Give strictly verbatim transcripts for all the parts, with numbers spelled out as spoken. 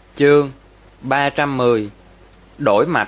Chương ba trăm mười. Đổi mạch.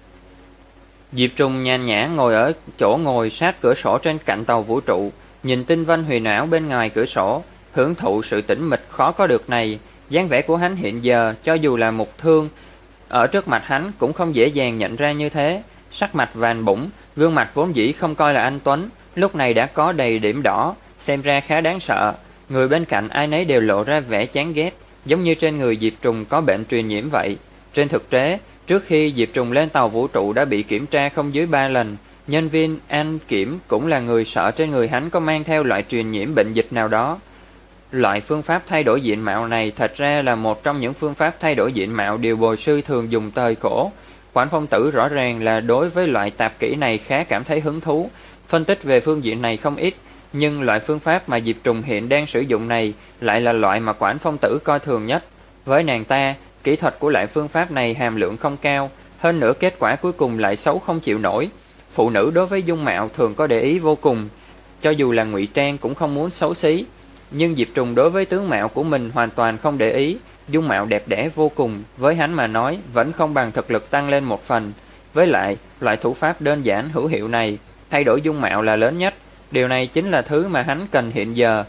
Diệp Trùng nhàn nhã ngồi ở chỗ ngồi sát cửa sổ trên cạnh tàu vũ trụ, nhìn tinh vân huyền ảo bên ngoài cửa sổ, hưởng thụ sự tĩnh mịch khó có được này. Dáng vẻ của hắn hiện giờ, cho dù là mục thương ở trước mặt hắn cũng không dễ dàng nhận ra như thế. Sắc mặt vàng bủng, gương mặt vốn dĩ không coi là anh tuấn, lúc này đã có đầy điểm đỏ, xem ra khá đáng sợ. Người bên cạnh ai nấy đều lộ ra vẻ chán ghét, giống như trên người Diệp Trùng có bệnh truyền nhiễm vậy. Trên thực tế, trước khi Diệp Trùng lên tàu vũ trụ đã bị kiểm tra không dưới ba lần. Nhân viên an kiểm cũng là người sợ trên người hắn có mang theo loại truyền nhiễm bệnh dịch nào đó. Loại phương pháp thay đổi diện mạo này thật ra là một trong những phương pháp thay đổi diện mạo điều bồi sư thường dùng thời cổ. Quản Phong Tử rõ ràng là đối với loại tạp kỹ này khá cảm thấy hứng thú, phân tích về phương diện này không ít. Nhưng loại phương pháp mà Diệp Trùng hiện đang sử dụng này lại là loại mà Quản Phong Tử coi thường nhất. Với nàng ta, kỹ thuật của loại phương pháp này hàm lượng không cao, hơn nữa kết quả cuối cùng lại xấu không chịu nổi. Phụ nữ đối với dung mạo thường có để ý vô cùng, cho dù là ngụy trang cũng không muốn xấu xí. Nhưng Diệp Trùng đối với tướng mạo của mình hoàn toàn không để ý, dung mạo đẹp đẽ vô cùng, với hắn mà nói vẫn không bằng thực lực tăng lên một phần. Với lại, loại thủ pháp đơn giản hữu hiệu này, thay đổi dung mạo là lớn nhất. Điều này chính là thứ mà hắn cần hiện giờ.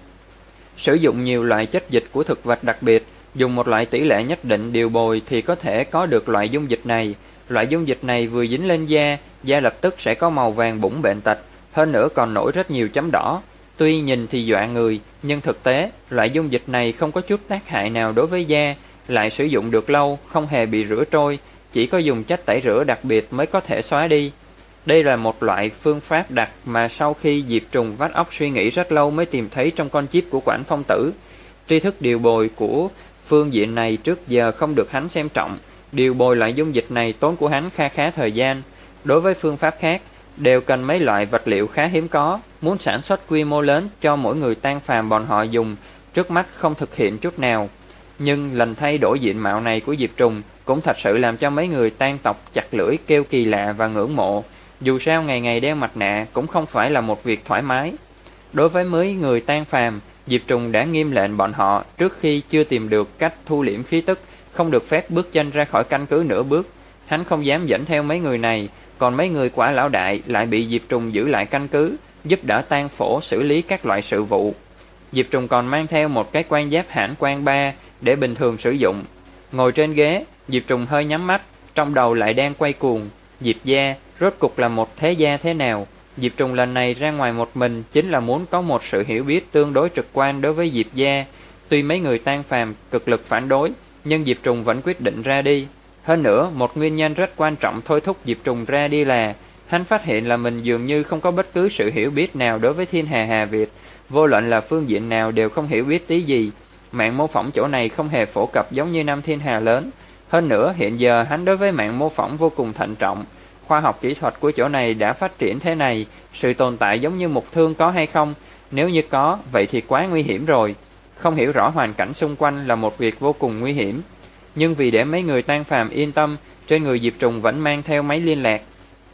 Sử dụng nhiều loại chất dịch của thực vật đặc biệt, dùng một loại tỷ lệ nhất định điều bồi thì có thể có được loại dung dịch này. Loại dung dịch này vừa dính lên da, da lập tức sẽ có màu vàng bủng bệnh tật, hơn nữa còn nổi rất nhiều chấm đỏ. Tuy nhìn thì dọa người, nhưng thực tế, loại dung dịch này không có chút tác hại nào đối với da, lại sử dụng được lâu, không hề bị rửa trôi, chỉ có dùng chất tẩy rửa đặc biệt mới có thể xóa đi. Đây là một loại phương pháp đặc mà sau khi Diệp Trùng vắt óc suy nghĩ rất lâu mới tìm thấy trong con chip của Quản Phong Tử. Tri thức điều bồi của phương diện này trước giờ không được hắn xem trọng, điều bồi loại dung dịch này tốn của hắn kha khá thời gian. Đối với phương pháp khác, đều cần mấy loại vật liệu khá hiếm có, muốn sản xuất quy mô lớn cho mỗi người tan phàm bọn họ dùng, trước mắt không thực hiện chút nào. Nhưng lần thay đổi diện mạo này của Diệp Trùng cũng thật sự làm cho mấy người tan tộc chặt lưỡi kêu kỳ lạ và ngưỡng mộ. Dù sao ngày ngày đeo mặt nạ cũng không phải là một việc thoải mái. Đối với mấy người tan phàm, Diệp Trùng đã nghiêm lệnh bọn họ trước khi chưa tìm được cách thu liễm khí tức, không được phép bước chân ra khỏi căn cứ nửa bước. Hắn không dám dẫn theo mấy người này, còn mấy người quả lão đại lại bị Diệp Trùng giữ lại căn cứ, giúp đỡ Tang Phổ xử lý các loại sự vụ. Diệp Trùng còn mang theo một cái quan giáp hãn quan ba để bình thường sử dụng. Ngồi trên ghế, Diệp Trùng hơi nhắm mắt, trong đầu lại đang quay cuồng. Diệp gia rốt cục là một thế gia thế nào? Diệp Trùng lần này ra ngoài một mình chính là muốn có một sự hiểu biết tương đối trực quan đối với Diệp gia. Tuy mấy người tan phàm cực lực phản đối, nhưng Diệp Trùng vẫn quyết định ra đi. Hơn nữa, một nguyên nhân rất quan trọng thôi thúc Diệp Trùng ra đi là hắn phát hiện là mình dường như không có bất cứ sự hiểu biết nào đối với thiên hà Hà Việt, vô luận là phương diện nào đều không hiểu biết tí gì. Mạng mô phỏng chỗ này không hề phổ cập giống như năm thiên hà lớn. Hơn nữa, hiện giờ hắn đối với mạng mô phỏng vô cùng thận trọng. Khoa học kỹ thuật của chỗ này đã phát triển thế này, sự tồn tại giống như mục thương có hay không? Nếu như có, vậy thì quá nguy hiểm rồi. Không hiểu rõ hoàn cảnh xung quanh là một việc vô cùng nguy hiểm. Nhưng vì để mấy người tan phàm yên tâm, trên người Diệp Trùng vẫn mang theo máy liên lạc.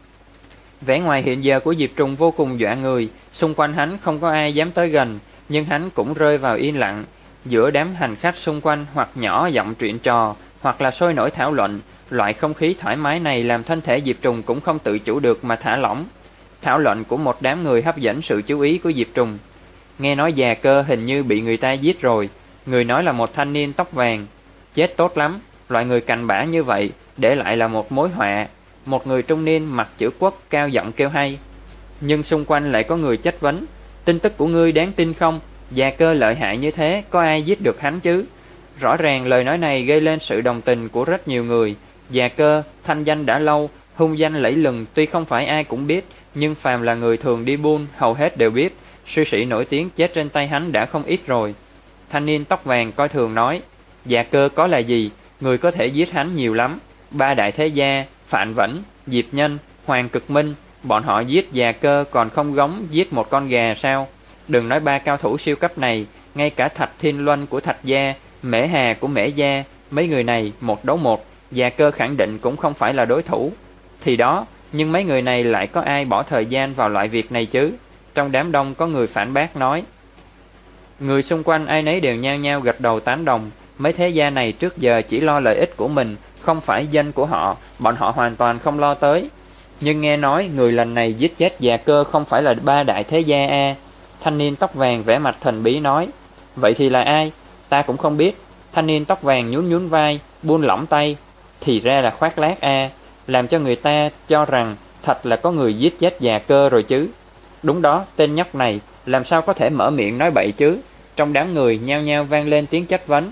Vẻ ngoài hiện giờ của Diệp Trùng vô cùng dọa người, xung quanh hắn không có ai dám tới gần, nhưng hắn cũng rơi vào yên lặng. Giữa đám hành khách xung quanh hoặc nhỏ giọng chuyện trò, hoặc là sôi nổi thảo luận, loại không khí thoải mái này làm thân thể Diệp Trùng cũng không tự chủ được mà thả lỏng. Thảo luận của một đám người hấp dẫn sự chú ý của Diệp Trùng. Nghe nói già cơ hình như bị người ta giết rồi, người nói là một thanh niên tóc vàng. Chết tốt lắm, loại người cặn bã như vậy, để lại là một mối họa. Một người trung niên mặc chữ quốc cao giọng kêu hay. Nhưng xung quanh lại có người chất vấn. Tin tức của ngươi đáng tin không? Già cơ lợi hại như thế, có ai giết được hắn chứ? Rõ ràng lời nói này gây lên sự đồng tình của rất nhiều người. Già cơ, thanh danh đã lâu, hung danh lẫy lừng, tuy không phải ai cũng biết, nhưng phàm là người thường đi buôn, hầu hết đều biết. Sư sĩ nổi tiếng chết trên tay hắn đã không ít rồi. Thanh niên tóc vàng coi thường nói. Già cơ có là gì? Người có thể giết hắn nhiều lắm. Ba đại thế gia, Phạn Vĩnh, Diệp Nhân, Hoàng Cực Minh, bọn họ giết già cơ còn không gống giết một con gà sao? Đừng nói ba cao thủ siêu cấp này, ngay cả Thạch Thiên Luân của Thạch gia, Mễ Hà của Mễ gia, mấy người này một đấu một, già cơ khẳng định cũng không phải là đối thủ. Thì đó, nhưng mấy người này lại có ai bỏ thời gian vào loại việc này chứ? Trong đám đông có người phản bác nói. Người xung quanh ai nấy đều nhao nhao gật đầu tán đồng. mấy thế gia này trước giờ chỉ lo lợi ích của mình, không phải danh của họ, bọn họ hoàn toàn không lo tới. Nhưng nghe nói người lần này giết chết già Cơ không phải là ba đại thế gia a à? Thanh niên tóc vàng vẻ mặt thần bí nói. Vậy thì là ai? Ta cũng không biết. Thanh niên tóc vàng nhún nhún vai, buông lỏng tay. Thì ra là Khoác Lác a à, làm cho người ta cho rằng thật là có người giết chết già Cơ rồi chứ. Đúng đó, tên nhóc này làm sao có thể mở miệng nói bậy chứ? Trong đám người nhao nhao vang lên tiếng chất vấn.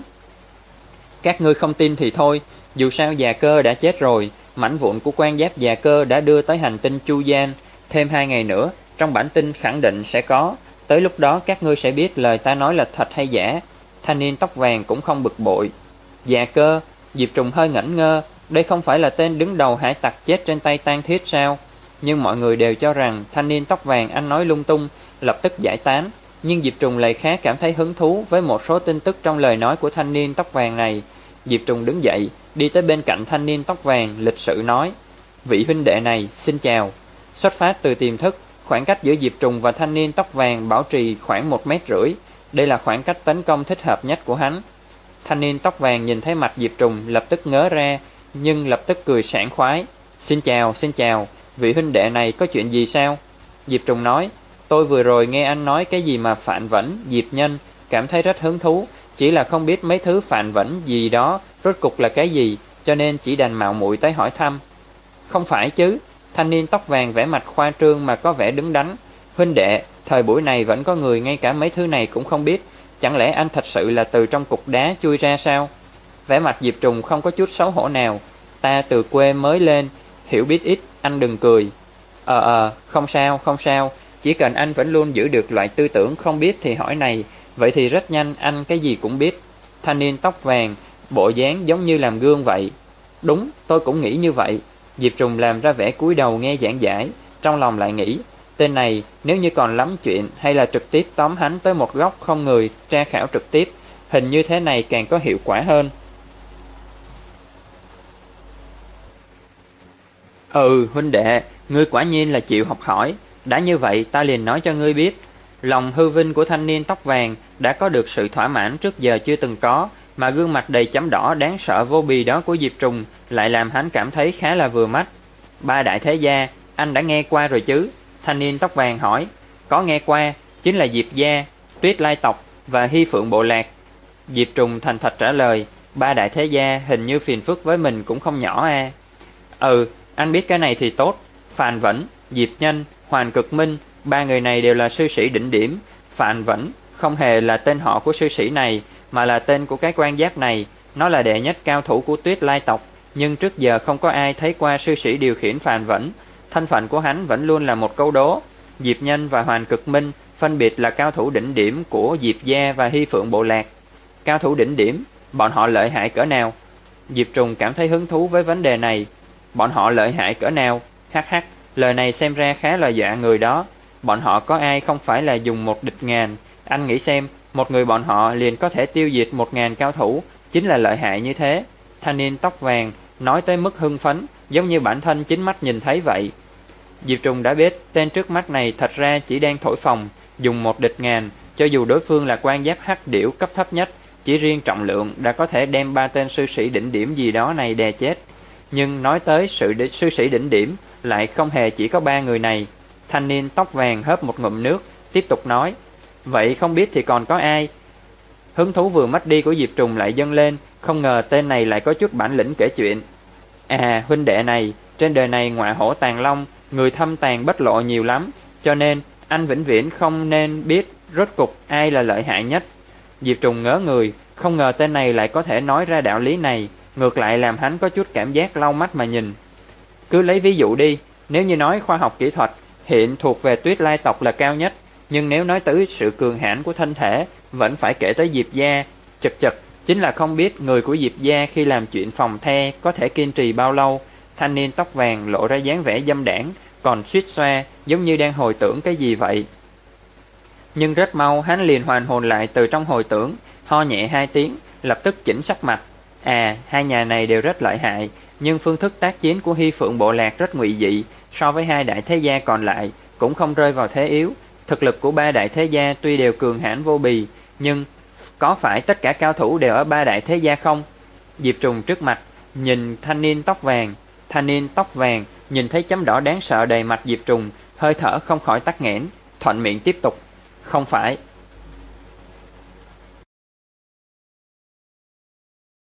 Các ngươi không tin thì thôi, dù sao già Cơ đã chết rồi, mảnh vụn của quan giáp già Cơ đã đưa tới hành tinh Chu Gian, thêm hai ngày nữa, trong bản tin khẳng định sẽ có, tới lúc đó các ngươi sẽ biết lời ta nói là thật hay giả. Thanh niên tóc vàng cũng không bực bội. Già Cơ, Diệp Trùng hơi ngẩn ngơ, đây không phải là tên đứng đầu hải tặc chết trên tay Tang Thiết sao? Nhưng mọi người đều cho rằng thanh niên tóc vàng anh nói lung tung, lập tức giải tán. Nhưng Diệp Trùng lại khá cảm thấy hứng thú với một số tin tức trong lời nói của thanh niên tóc vàng này. Diệp Trùng đứng dậy, đi tới bên cạnh thanh niên tóc vàng, lịch sự nói. Vị huynh đệ này, xin chào. Xuất phát từ tiềm thức, khoảng cách giữa Diệp Trùng và thanh niên tóc vàng bảo trì khoảng một mét rưỡi. Đây là khoảng cách tấn công thích hợp nhất của hắn. Thanh niên tóc vàng nhìn thấy mặt Diệp Trùng lập tức ngớ ra, nhưng lập tức cười sảng khoái. Xin chào, xin chào, vị huynh đệ này có chuyện gì sao? Diệp Trùng nói, tôi vừa rồi nghe anh nói cái gì mà phản vẫn, Diệp Nhân, cảm thấy rất hứng thú, chỉ là không biết mấy thứ phản vẫn gì đó rốt cục là cái gì, cho nên chỉ đành mạo muội tới hỏi thăm. Không phải chứ, thanh niên tóc vàng vẻ mặt khoa trương mà có vẻ đứng đắn. Huynh đệ, thời buổi này vẫn có người ngay cả mấy thứ này cũng không biết, chẳng lẽ anh thật sự là từ trong cục đá chui ra sao? Vẻ mặt Diệp Trùng không có chút xấu hổ nào. Ta từ quê mới lên, hiểu biết ít, anh đừng cười. Ờ ờ, không sao, không sao, chỉ cần anh vẫn luôn giữ được loại tư tưởng không biết thì hỏi này, vậy thì rất nhanh anh cái gì cũng biết. Thanh niên tóc vàng, bộ dáng giống như làm gương vậy. Đúng, tôi cũng nghĩ như vậy. Diệp Trùng làm ra vẻ cúi đầu nghe giảng giải, trong lòng lại nghĩ, tên này nếu như còn lắm chuyện hay là trực tiếp tóm hắn tới một góc không người tra khảo trực tiếp, hình như thế này càng có hiệu quả hơn. Ừ, huynh đệ, ngươi quả nhiên là chịu học hỏi. Đã như vậy ta liền nói cho ngươi biết. Lòng hư vinh của thanh niên tóc vàng đã có được sự thỏa mãn trước giờ chưa từng có, mà gương mặt đầy chấm đỏ đáng sợ vô bì đó của Diệp Trùng lại làm hắn cảm thấy khá là vừa mắt. Ba đại thế gia, anh đã nghe qua rồi chứ? Thanh niên tóc vàng hỏi. Có nghe qua, chính là Diệp gia, Tuyết Lai tộc và Hy Phượng bộ lạc. Diệp Trùng thành thật trả lời. Ba đại thế gia hình như phiền phức với mình cũng không nhỏ à. Ừ, anh biết cái này thì tốt. Phàn Vẫn, Diệp Nhân, Hoàn Cực Minh, ba người này đều là sư sĩ đỉnh điểm. Phàn Vẫn không hề là tên họ của sư sĩ này, mà là tên của cái quan giáp này. Nó là đệ nhất cao thủ của Tuyết Lai tộc, nhưng trước giờ không có ai thấy qua sư sĩ điều khiển Phàn Vẫn. Thân phận của hắn vẫn luôn là một câu đố. Diệp Nhân và Hoàn Cực Minh phân biệt là cao thủ đỉnh điểm của Diệp gia và Hy Phượng bộ lạc. Cao thủ đỉnh điểm, bọn họ lợi hại cỡ nào? Diệp Trùng cảm thấy hứng thú với vấn đề này. Bọn họ lợi hại cỡ nào? Hắc hắc, lời này xem ra khá là dọa người đó. Bọn họ có ai không phải là dùng một địch ngàn? Anh nghĩ xem, một người bọn họ liền có thể tiêu diệt một ngàn cao thủ, chính là lợi hại như thế. Thanh niên tóc vàng nói tới mức hưng phấn, giống như bản thân chính mắt nhìn thấy vậy. Diệp Trùng đã biết tên trước mắt này thật ra chỉ đang thổi phồng, dùng một địch ngàn, cho dù đối phương là quan giáp hắc điểu cấp thấp nhất, chỉ riêng trọng lượng đã có thể đem ba tên sư sĩ đỉnh điểm gì đó này đè chết. Nhưng nói tới sự đ... sư sĩ đỉnh điểm lại không hề chỉ có ba người này. Thanh niên tóc vàng hớp một ngụm nước, tiếp tục nói. Vậy không biết thì còn có ai? Hứng thú vừa mất đi của Diệp Trùng lại dâng lên, không ngờ tên này lại có chút bản lĩnh kể chuyện. À, huynh đệ này, trên đời này ngoại hổ tàng long, người thâm tàng bất lộ nhiều lắm, cho nên anh vĩnh viễn không nên biết rốt cục ai là lợi hại nhất. Diệp Trùng ngớ người, không ngờ tên này lại có thể nói ra đạo lý này, ngược lại làm hắn có chút cảm giác lau mắt mà nhìn. Cứ lấy ví dụ đi, nếu như nói khoa học kỹ thuật, hiện thuộc về Tuyết Lai tộc là cao nhất, nhưng nếu nói tới sự cường hãn của thân thể, vẫn phải kể tới Diệp gia. Chật chật, chính là không biết người của Diệp gia khi làm chuyện phòng the có thể kiên trì bao lâu. Thanh niên tóc vàng lộ ra dáng vẻ dâm đãng, còn suýt xoa giống như đang hồi tưởng cái gì vậy. Nhưng rất mau hắn liền hoàn hồn lại từ trong hồi tưởng, ho nhẹ hai tiếng, lập tức chỉnh sắc mặt. À, hai nhà này đều rất lợi hại, nhưng phương thức tác chiến của Hy Phượng bộ lạc rất ngụy dị, so với hai đại thế gia còn lại cũng không rơi vào thế yếu. Thực lực của ba đại thế gia tuy đều cường hãn vô bì, nhưng có phải tất cả cao thủ đều ở ba đại thế gia không? Diệp Trùng trước mặt nhìn thanh niên tóc vàng. Thanh niên tóc vàng nhìn thấy chấm đỏ đáng sợ đầy mặt Diệp Trùng, hơi thở không khỏi tắc nghẽn, thuận miệng tiếp tục. Không phải.